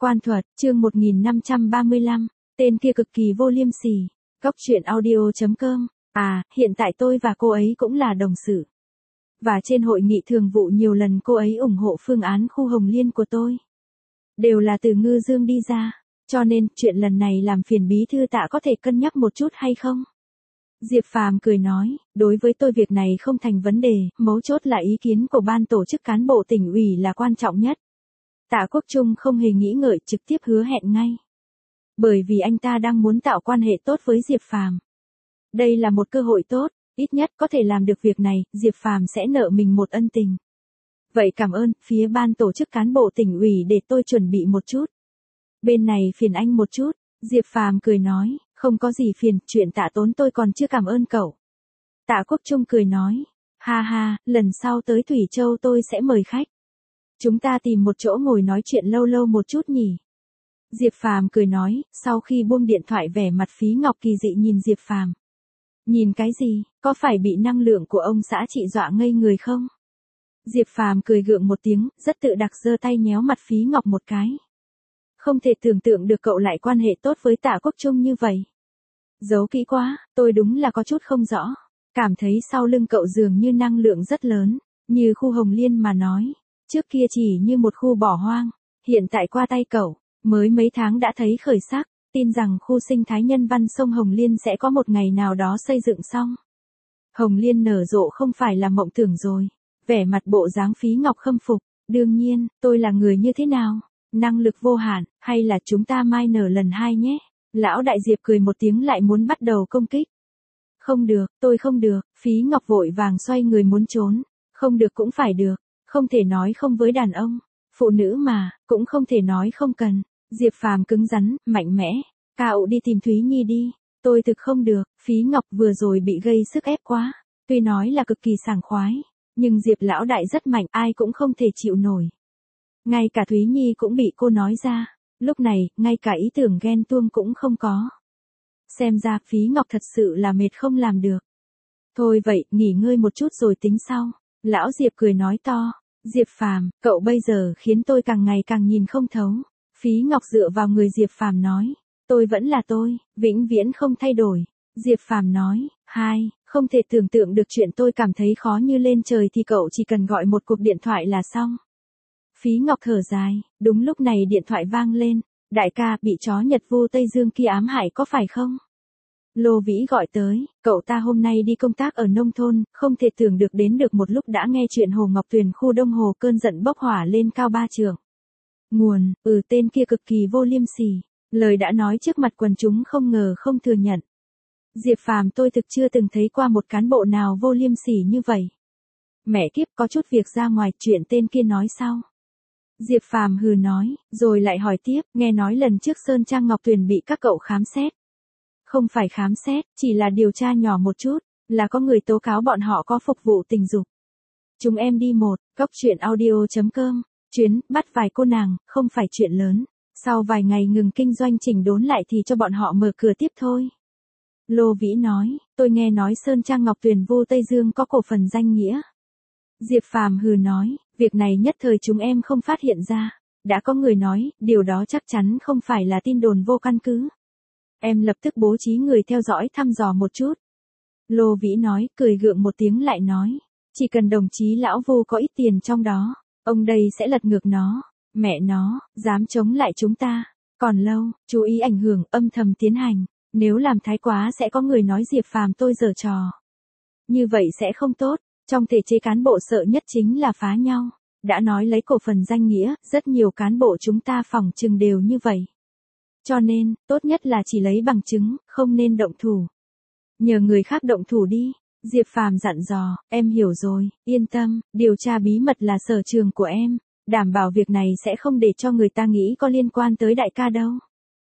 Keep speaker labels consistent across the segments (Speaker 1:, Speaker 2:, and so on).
Speaker 1: Quan thuật, chương 1535, tên kia cực kỳ vô liêm sỉ. Góc truyện audio.com. À, hiện tại tôi và cô ấy cũng là đồng sự. Và trên hội nghị thường vụ nhiều lần cô ấy ủng hộ phương án khu Hồng Liên của tôi. Đều là từ Ngư Dương đi ra. Cho nên, chuyện lần này làm phiền bí thư Tạ có thể cân nhắc một chút hay không? Diệp Phàm cười nói, đối với tôi việc này không thành vấn đề, mấu chốt là ý kiến của ban tổ chức cán bộ tỉnh ủy là quan trọng nhất. Tạ Quốc Trung không hề nghĩ ngợi trực tiếp hứa hẹn ngay. Bởi vì anh ta đang muốn tạo quan hệ tốt với Diệp Phàm. Đây là một cơ hội tốt, ít nhất có thể làm được việc này, Diệp Phàm sẽ nợ mình một ân tình. Vậy cảm ơn, phía ban tổ chức cán bộ tỉnh ủy để tôi chuẩn bị một chút. Bên này phiền anh một chút, Diệp Phàm cười nói, không có gì phiền, chuyện Tạ tốn tôi còn chưa cảm ơn cậu. Tạ Quốc Trung cười nói, ha ha, lần sau tới Thủy Châu tôi sẽ mời khách. Chúng ta tìm một chỗ ngồi nói chuyện lâu lâu một chút nhỉ. Diệp Phàm cười nói, sau khi buông điện thoại vẻ mặt Phí Ngọc kỳ dị nhìn Diệp Phàm. Nhìn cái gì, có phải bị năng lượng của ông xã chị dọa ngây người không? Diệp Phàm cười gượng một tiếng, rất tự đặc giơ tay nhéo mặt Phí Ngọc một cái. Không thể tưởng tượng được cậu lại quan hệ tốt với Tạ Quốc Trung như vậy. Giấu kỹ quá, tôi đúng là có chút không rõ. Cảm thấy sau lưng cậu dường như năng lượng rất lớn, như khu Hồng Liên mà nói. Trước kia chỉ như một khu bỏ hoang, hiện tại qua tay cậu, mới mấy tháng đã thấy khởi sắc, tin rằng khu sinh thái nhân văn sông Hồng Liên sẽ có một ngày nào đó xây dựng xong. Hồng Liên nở rộ không phải là mộng tưởng rồi, vẻ mặt bộ dáng Phí Ngọc khâm phục, đương nhiên, tôi là người như thế nào, năng lực vô hạn, hay là chúng ta mai nở lần hai nhé. Lão đại Diệp cười một tiếng lại muốn bắt đầu công kích. Không được, tôi không được, Phí Ngọc vội vàng xoay người muốn trốn, không được cũng phải được. Không thể nói không với đàn ông, phụ nữ mà, cũng không thể nói không cần. Diệp Phàm cứng rắn, mạnh mẽ, cậu đi tìm Thúy Nhi đi, tôi thực không được, Phí Ngọc vừa rồi bị gây sức ép quá, tuy nói là cực kỳ sảng khoái, nhưng Diệp lão đại rất mạnh, ai cũng không thể chịu nổi. Ngay cả Thúy Nhi cũng bị cô nói ra, lúc này, ngay cả ý tưởng ghen tuông cũng không có. Xem ra Phí Ngọc thật sự là mệt không làm được. Thôi vậy, nghỉ ngơi một chút rồi tính sau. Lão Diệp cười nói to. Diệp Phàm, cậu bây giờ khiến tôi càng ngày càng nhìn không thấu. Phí Ngọc dựa vào người Diệp Phàm nói, tôi vẫn là tôi, vĩnh viễn không thay đổi. Diệp Phàm nói, không thể tưởng tượng được chuyện tôi cảm thấy khó như lên trời thì cậu chỉ cần gọi một cuộc điện thoại là xong. Phí Ngọc thở dài, đúng lúc này điện thoại vang lên, đại ca bị chó Nhật Vu Tây Dương kia ám hại có phải không? Lô Vĩ gọi tới, cậu ta hôm nay đi công tác ở nông thôn, không thể tưởng được đến được một lúc đã nghe chuyện Hồ Ngọc Tuyền khu Đông Hồ cơn giận bốc hỏa lên cao 3 trượng. Nguồn, tên kia cực kỳ vô liêm sỉ, lời đã nói trước mặt quần chúng không ngờ không thừa nhận. Diệp Phàm tôi thực chưa từng thấy qua một cán bộ nào vô liêm sỉ như vậy. Mẹ kiếp có chút việc ra ngoài chuyện tên kia nói sau. Diệp Phàm hừ nói, rồi lại hỏi tiếp, nghe nói lần trước Sơn Trang Ngọc Tuyền bị các cậu khám xét. Không phải khám xét, chỉ là điều tra nhỏ một chút, là có người tố cáo bọn họ có phục vụ tình dục. Chúng em đi góc truyện audio.com, chuyến, bắt vài cô nàng, không phải chuyện lớn, sau vài ngày ngừng kinh doanh chỉnh đốn lại thì cho bọn họ mở cửa tiếp thôi. Lô Vĩ nói, tôi nghe nói Sơn Trang Ngọc Tuyền Vu Tây Dương có cổ phần danh nghĩa. Diệp Phàm hừ nói, việc này nhất thời chúng em không phát hiện ra, đã có người nói, điều đó chắc chắn không phải là tin đồn vô căn cứ. Em lập tức bố trí người theo dõi thăm dò một chút. Lô Vĩ nói, cười gượng một tiếng lại nói. Chỉ cần đồng chí lão Vu có ít tiền trong đó, ông đây sẽ lật ngược nó. Mẹ nó, dám chống lại chúng ta. Còn lâu, chú ý ảnh hưởng, âm thầm tiến hành. Nếu làm thái quá sẽ có người nói Diệp Phàm tôi giở trò. Như vậy sẽ không tốt. Trong thể chế cán bộ sợ nhất chính là phá nhau. Đã nói lấy cổ phần danh nghĩa, rất nhiều cán bộ chúng ta phỏng chừng đều như vậy. Cho nên, tốt nhất là chỉ lấy bằng chứng, không nên động thủ. Nhờ người khác động thủ đi. Diệp Phàm dặn dò, em hiểu rồi, yên tâm, điều tra bí mật là sở trường của em, đảm bảo việc này sẽ không để cho người ta nghĩ có liên quan tới đại ca đâu.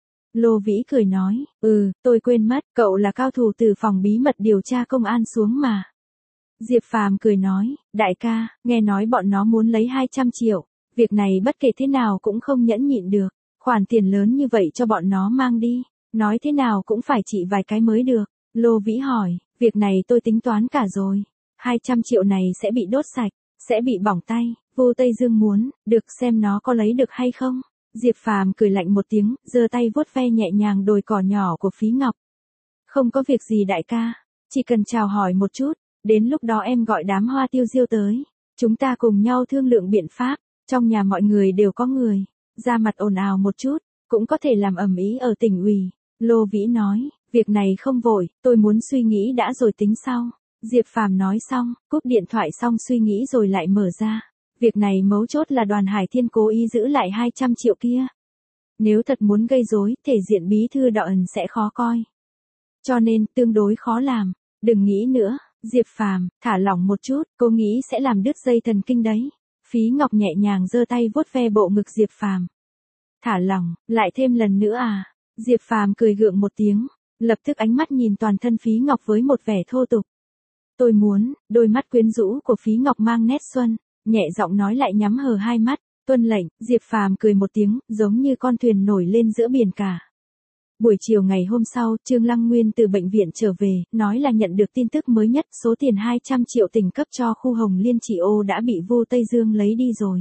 Speaker 1: Lô Vĩ cười nói, tôi quên mất, cậu là cao thủ từ phòng bí mật điều tra công an xuống mà. Diệp Phàm cười nói, đại ca, nghe nói bọn nó muốn lấy 200 triệu, việc này bất kể thế nào cũng không nhẫn nhịn được. Khoản tiền lớn như vậy cho bọn nó mang đi, nói thế nào cũng phải trị vài cái mới được. Lô Vĩ hỏi, việc này tôi tính toán cả rồi. 200 triệu này sẽ bị đốt sạch, sẽ bị bỏng tay, Vu Tây Dương muốn, được xem nó có lấy được hay không. Diệp Phàm cười lạnh một tiếng, giơ tay vuốt ve nhẹ nhàng đồi cỏ nhỏ của Phí Ngọc. Không có việc gì đại ca, chỉ cần chào hỏi một chút, đến lúc đó em gọi đám Hoa Tiêu Diêu tới, chúng ta cùng nhau thương lượng biện pháp, trong nhà mọi người đều có người, ra mặt ồn ào một chút, cũng có thể làm ầm ĩ ở tỉnh ủy. Lô Vĩ nói, việc này không vội, tôi muốn suy nghĩ đã rồi tính sau. Diệp Phàm nói xong, cúp điện thoại xong suy nghĩ rồi lại mở ra. Việc này mấu chốt là Đoàn Hải Thiên cố ý giữ lại 200 triệu kia. Nếu thật muốn gây rối, thể diện bí thư Đoàn sẽ khó coi. Cho nên, tương đối khó làm. Đừng nghĩ nữa, Diệp Phàm, thả lỏng một chút, cô nghĩ sẽ làm đứt dây thần kinh đấy. Phí Ngọc nhẹ nhàng giơ tay vuốt ve bộ ngực Diệp Phàm. Thả lỏng, lại thêm lần nữa à? Diệp Phàm cười gượng một tiếng, lập tức ánh mắt nhìn toàn thân Phí Ngọc với một vẻ thô tục. Tôi muốn, đôi mắt quyến rũ của Phí Ngọc mang nét xuân, nhẹ giọng nói lại nhắm hờ hai mắt, tuân lệnh. Diệp Phàm cười một tiếng, giống như con thuyền nổi lên giữa biển cả. Buổi chiều ngày hôm sau, Trương Lăng Nguyên từ bệnh viện trở về, nói là nhận được tin tức mới nhất, số tiền 200 triệu tỉnh cấp cho khu Hồng Liên Chỉ Ô đã bị Vu Tây Dương lấy đi rồi.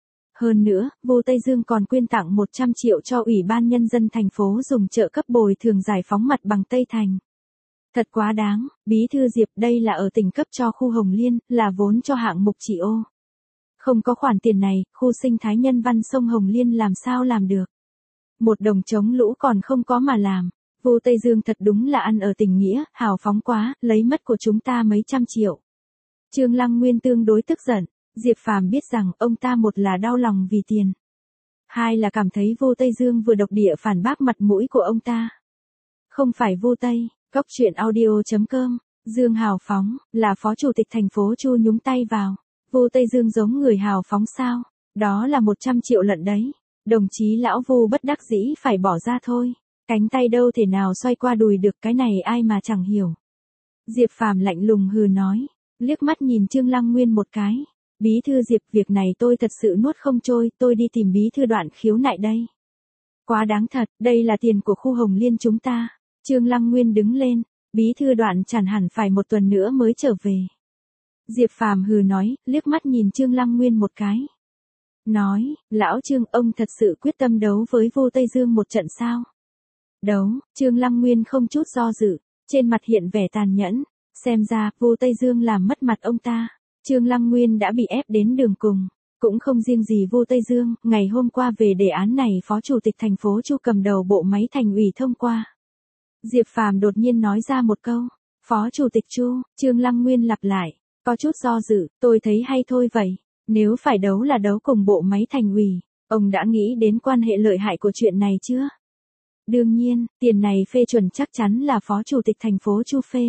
Speaker 1: Hơn nữa, Vu Tây Dương còn quyên tặng 100 triệu cho Ủy ban Nhân dân thành phố dùng trợ cấp bồi thường giải phóng mặt bằng Tây Thành. Thật quá đáng, bí thư Diệp, đây là ở tỉnh cấp cho khu Hồng Liên, là vốn cho hạng mục Chỉ Ô. Không có khoản tiền này, khu sinh thái nhân văn sông Hồng Liên làm sao làm được. Một đồng chống lũ còn không có mà làm. Vu Tây Dương thật đúng là ăn ở tình nghĩa, hào phóng quá, lấy mất của chúng ta mấy trăm triệu. Trương Lăng Nguyên tương đối tức giận. Diệp Phàm biết rằng ông ta một là đau lòng vì tiền, hai là cảm thấy Vu Tây Dương vừa độc địa phản bác mặt mũi của ông ta. Không phải Vu Tây, Cóc Truyện Audio.com, Dương hào phóng, là phó chủ tịch thành phố Chu nhúng tay vào. Vu Tây Dương giống người hào phóng sao? Đó là 100 triệu lận đấy. Đồng chí lão Vu bất đắc dĩ phải bỏ ra thôi. Cánh tay đâu thể nào xoay qua đùi được, cái này ai mà chẳng hiểu. Diệp Phàm lạnh lùng hừ nói, liếc mắt nhìn Trương Lăng Nguyên một cái. Bí thư Diệp, việc này tôi thật sự nuốt không trôi, tôi đi tìm bí thư Đoạn khiếu nại đây. Quá đáng thật, đây là tiền của khu Hồng Liên chúng ta. Trương Lăng Nguyên đứng lên, bí thư Đoạn chẳng hẳn phải một tuần nữa mới trở về. Diệp Phàm hừ nói, liếc mắt nhìn Trương Lăng Nguyên một cái. Nói, lão Trương, ông thật sự quyết tâm đấu với Vu Tây Dương một trận sao? Đấu, Trương Lăng Nguyên không chút do dự, trên mặt hiện vẻ tàn nhẫn, xem ra Vu Tây Dương làm mất mặt ông ta. Trương Lăng Nguyên đã bị ép đến đường cùng, cũng không riêng gì Vu Tây Dương, ngày hôm qua về đề án này Phó Chủ tịch thành phố Chu cầm đầu bộ máy thành ủy thông qua. Diệp Phàm đột nhiên nói ra một câu, Phó Chủ tịch Chu, Trương Lăng Nguyên lặp lại, có chút do dự, tôi thấy hay thôi vậy, nếu phải đấu là đấu cùng bộ máy thành ủy, ông đã nghĩ đến quan hệ lợi hại của chuyện này chưa? Đương nhiên, tiền này phê chuẩn chắc chắn là Phó Chủ tịch thành phố Chu phê.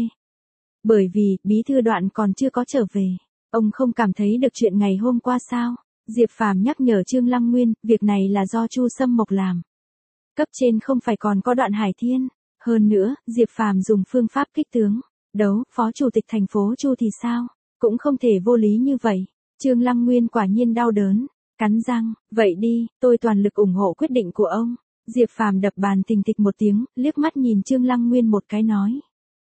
Speaker 1: Bởi vì, bí thư Đoạn còn chưa có trở về. Ông không cảm thấy được chuyện ngày hôm qua sao? Diệp Phàm nhắc nhở Trương Lăng Nguyên, việc này là do Chu Sâm Mộc làm. Cấp trên không phải còn có Đoạn Hải Thiên. Hơn nữa, Diệp Phàm dùng phương pháp kích tướng. Đấu, Phó Chủ tịch thành phố Chu thì sao? Cũng không thể vô lý như vậy. Trương Lăng Nguyên quả nhiên đau đớn. Cắn răng, vậy đi, tôi toàn lực ủng hộ quyết định của ông. Diệp Phàm đập bàn thình thịch một tiếng, liếc mắt nhìn Trương Lăng Nguyên một cái nói.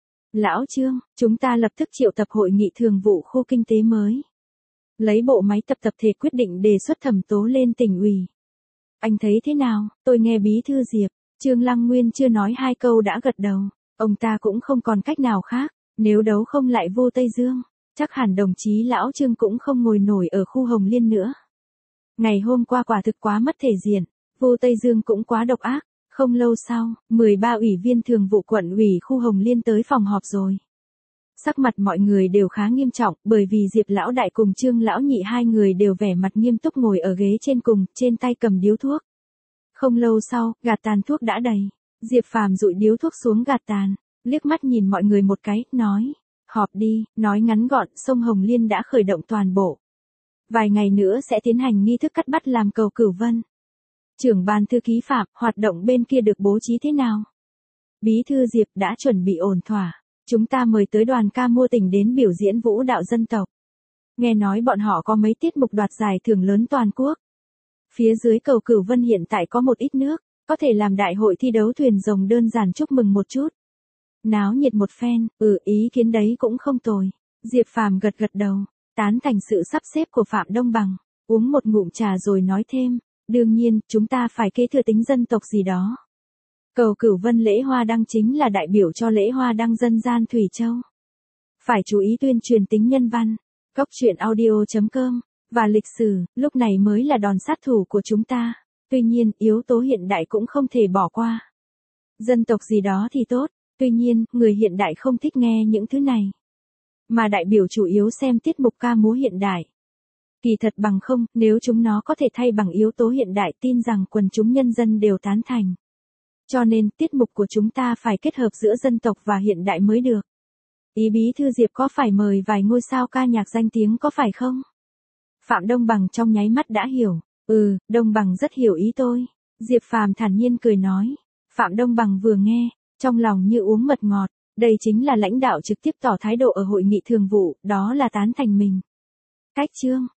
Speaker 1: Lão Trương, chúng ta lập tức triệu tập hội nghị thường vụ khu kinh tế mới. Lấy bộ máy tập thể quyết định đề xuất thẩm tố lên tỉnh ủy. Anh thấy thế nào? Tôi nghe bí thư Diệp. Trương Lăng Nguyên chưa nói hai câu đã gật đầu. Ông ta cũng không còn cách nào khác. Nếu đấu không lại Vu Tây Dương, chắc hẳn đồng chí lão Trương cũng không ngồi nổi ở khu Hồng Liên nữa. Ngày hôm qua quả thực quá mất thể diện. Vu Tây Dương cũng quá độc ác. Không lâu sau, 13 ủy viên thường vụ quận ủy khu Hồng Liên tới phòng họp rồi. Sắc mặt mọi người đều khá nghiêm trọng, bởi vì Diệp lão đại cùng Trương lão nhị hai người đều vẻ mặt nghiêm túc ngồi ở ghế trên cùng, trên tay cầm điếu thuốc. Không lâu sau, gạt tàn thuốc đã đầy. Diệp Phàm dụi điếu thuốc xuống gạt tàn, liếc mắt nhìn mọi người một cái, nói, họp đi, nói ngắn gọn, sông Hồng Liên đã khởi động toàn bộ. Vài ngày nữa sẽ tiến hành nghi thức cắt bắt làm cầu Cửu Vân. Trưởng ban thư ký Phạm, hoạt động bên kia được bố trí thế nào? Bí thư Diệp đã chuẩn bị ổn thỏa. Chúng ta mời tới đoàn ca mua tỉnh đến biểu diễn vũ đạo dân tộc. Nghe nói bọn họ có mấy tiết mục đoạt giải thưởng lớn toàn quốc. Phía dưới cầu Cửu Vân hiện tại có một ít nước, có thể làm đại hội thi đấu thuyền rồng đơn giản chúc mừng một chút. Náo nhiệt một phen, ý kiến đấy cũng không tồi. Diệp Phàm gật gật đầu, tán thành sự sắp xếp của Phạm Đông Bằng, uống một ngụm trà rồi nói thêm. Đương nhiên, chúng ta phải kế thừa tính dân tộc gì đó. Cầu Cửu Vân lễ hoa đăng chính là đại biểu cho lễ hoa đăng dân gian Thủy Châu. Phải chú ý tuyên truyền tính nhân văn. Cốc truyện audio.com. Và lịch sử, lúc này mới là đòn sát thủ của chúng ta. Tuy nhiên, yếu tố hiện đại cũng không thể bỏ qua. Dân tộc gì đó thì tốt, tuy nhiên, người hiện đại không thích nghe những thứ này. Mà đại biểu chủ yếu xem tiết mục ca múa hiện đại. Kỳ thật bằng không, nếu chúng nó có thể thay bằng yếu tố hiện đại tin rằng quần chúng nhân dân đều tán thành. Cho nên, tiết mục của chúng ta phải kết hợp giữa dân tộc và hiện đại mới được. Ý Bí thư Diệp có phải mời vài ngôi sao ca nhạc danh tiếng có phải không? Phạm Đông Bằng trong nháy mắt đã hiểu. Đông Bằng rất hiểu ý tôi. Diệp Phàm thản nhiên cười nói. Phạm Đông Bằng vừa nghe, trong lòng như uống mật ngọt. Đây chính là lãnh đạo trực tiếp tỏ thái độ ở hội nghị thường vụ, đó là tán thành mình. Cách chương.